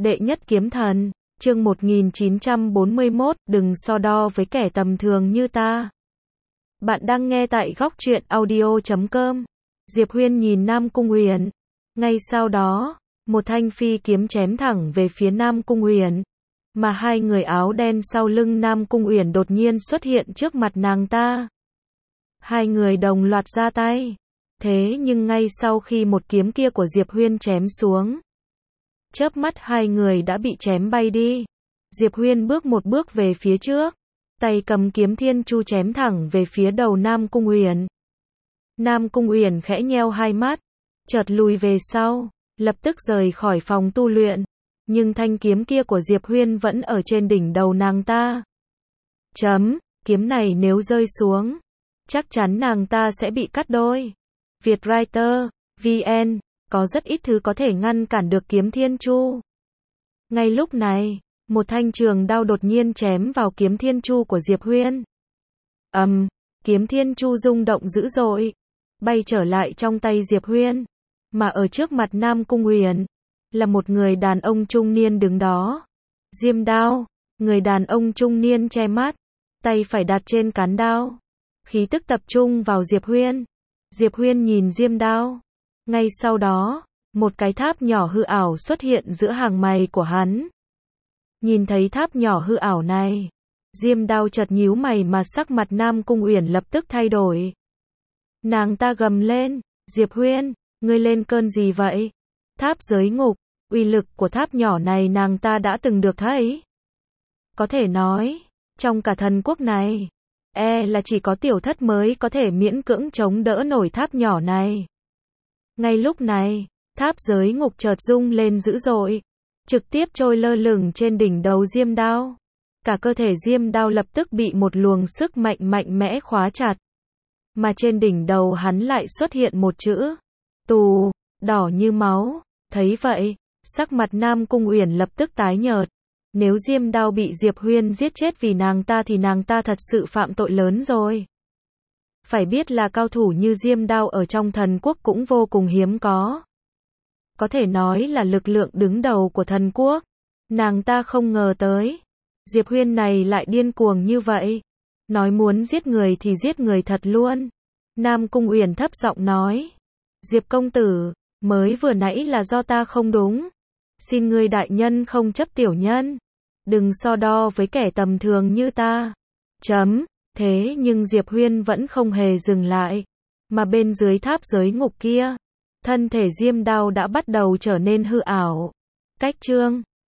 Đệ nhất kiếm thần, chương 1941, đừng so đo với kẻ tầm thường như ta. Bạn đang nghe tại góc truyện audio.com. Diệp Huyên nhìn Nam Cung Uyển. Ngay sau đó, một thanh phi kiếm chém thẳng về phía Nam Cung Uyển. Mà hai người áo đen sau lưng Nam Cung Uyển đột nhiên xuất hiện trước mặt nàng ta. Hai người đồng loạt ra tay. Thế nhưng ngay sau khi một kiếm kia của Diệp Huyên chém xuống, chớp mắt hai người đã bị chém bay đi. Diệp Huyên bước một bước về phía trước, tay cầm kiếm thiên chu chém thẳng về phía đầu Nam Cung Uyển. Nam Cung Uyển khẽ nheo hai mắt, chợt lùi về sau, lập tức rời khỏi phòng tu luyện. Nhưng thanh kiếm kia của Diệp Huyên vẫn ở trên đỉnh đầu nàng ta. Kiếm này nếu rơi xuống, chắc chắn nàng ta sẽ bị cắt đôi. Vietwriter, VN, có rất ít thứ có thể ngăn cản được kiếm thiên chu. Ngay lúc này, một thanh trường đao đột nhiên chém vào kiếm thiên chu của Diệp Huyên. Kiếm thiên chu rung động dữ dội, bay trở lại trong tay Diệp Huyên. Mà ở trước mặt Nam Cung Uyển, là một người đàn ông trung niên đứng đó. Diêm đao, người đàn ông trung niên che mắt, tay phải đặt trên cán đao. Khí tức tập trung vào Diệp Huyên. Diệp Huyên nhìn diêm đao. Ngay sau đó, một cái tháp nhỏ hư ảo xuất hiện giữa hàng mày của hắn. Nhìn thấy tháp nhỏ hư ảo này, diêm đao chợt nhíu mày mà sắc mặt Nam Cung Uyển lập tức thay đổi. Nàng ta gầm lên, Diệp Huyên, ngươi lên cơn gì vậy? Tháp giới ngục, uy lực của tháp nhỏ này nàng ta đã từng được thấy. Có thể nói, trong cả thần quốc này, là chỉ có tiểu thất mới có thể miễn cưỡng chống đỡ nổi tháp nhỏ này. Ngay lúc này, tháp giới ngục chợt rung lên dữ dội, trực tiếp trôi lơ lửng trên đỉnh đầu diêm đao. Cả cơ thể diêm đao lập tức bị một luồng sức mạnh mạnh mẽ khóa chặt. Mà trên đỉnh đầu hắn lại xuất hiện một chữ tù, đỏ như máu. Thấy vậy, sắc mặt Nam Cung Uyển lập tức tái nhợt. Nếu diêm đao bị Diệp Huyên giết chết vì nàng ta thì nàng ta thật sự phạm tội lớn rồi. Phải biết là cao thủ như diêm đao ở trong thần quốc cũng vô cùng hiếm có. Có thể nói là lực lượng đứng đầu của thần quốc. Nàng ta không ngờ tới, Diệp Huyên này lại điên cuồng như vậy. Nói muốn giết người thì giết người thật luôn. Nam Cung Uyển thấp giọng nói, Diệp công tử, mới vừa nãy là do ta không đúng. Xin ngươi đại nhân không chấp tiểu nhân. Đừng so đo với kẻ tầm thường như ta. Thế nhưng Diệp Huyên vẫn không hề dừng lại. Mà bên dưới tháp giới ngục kia, thân thể diêm đao đã bắt đầu trở nên hư ảo. Cách chương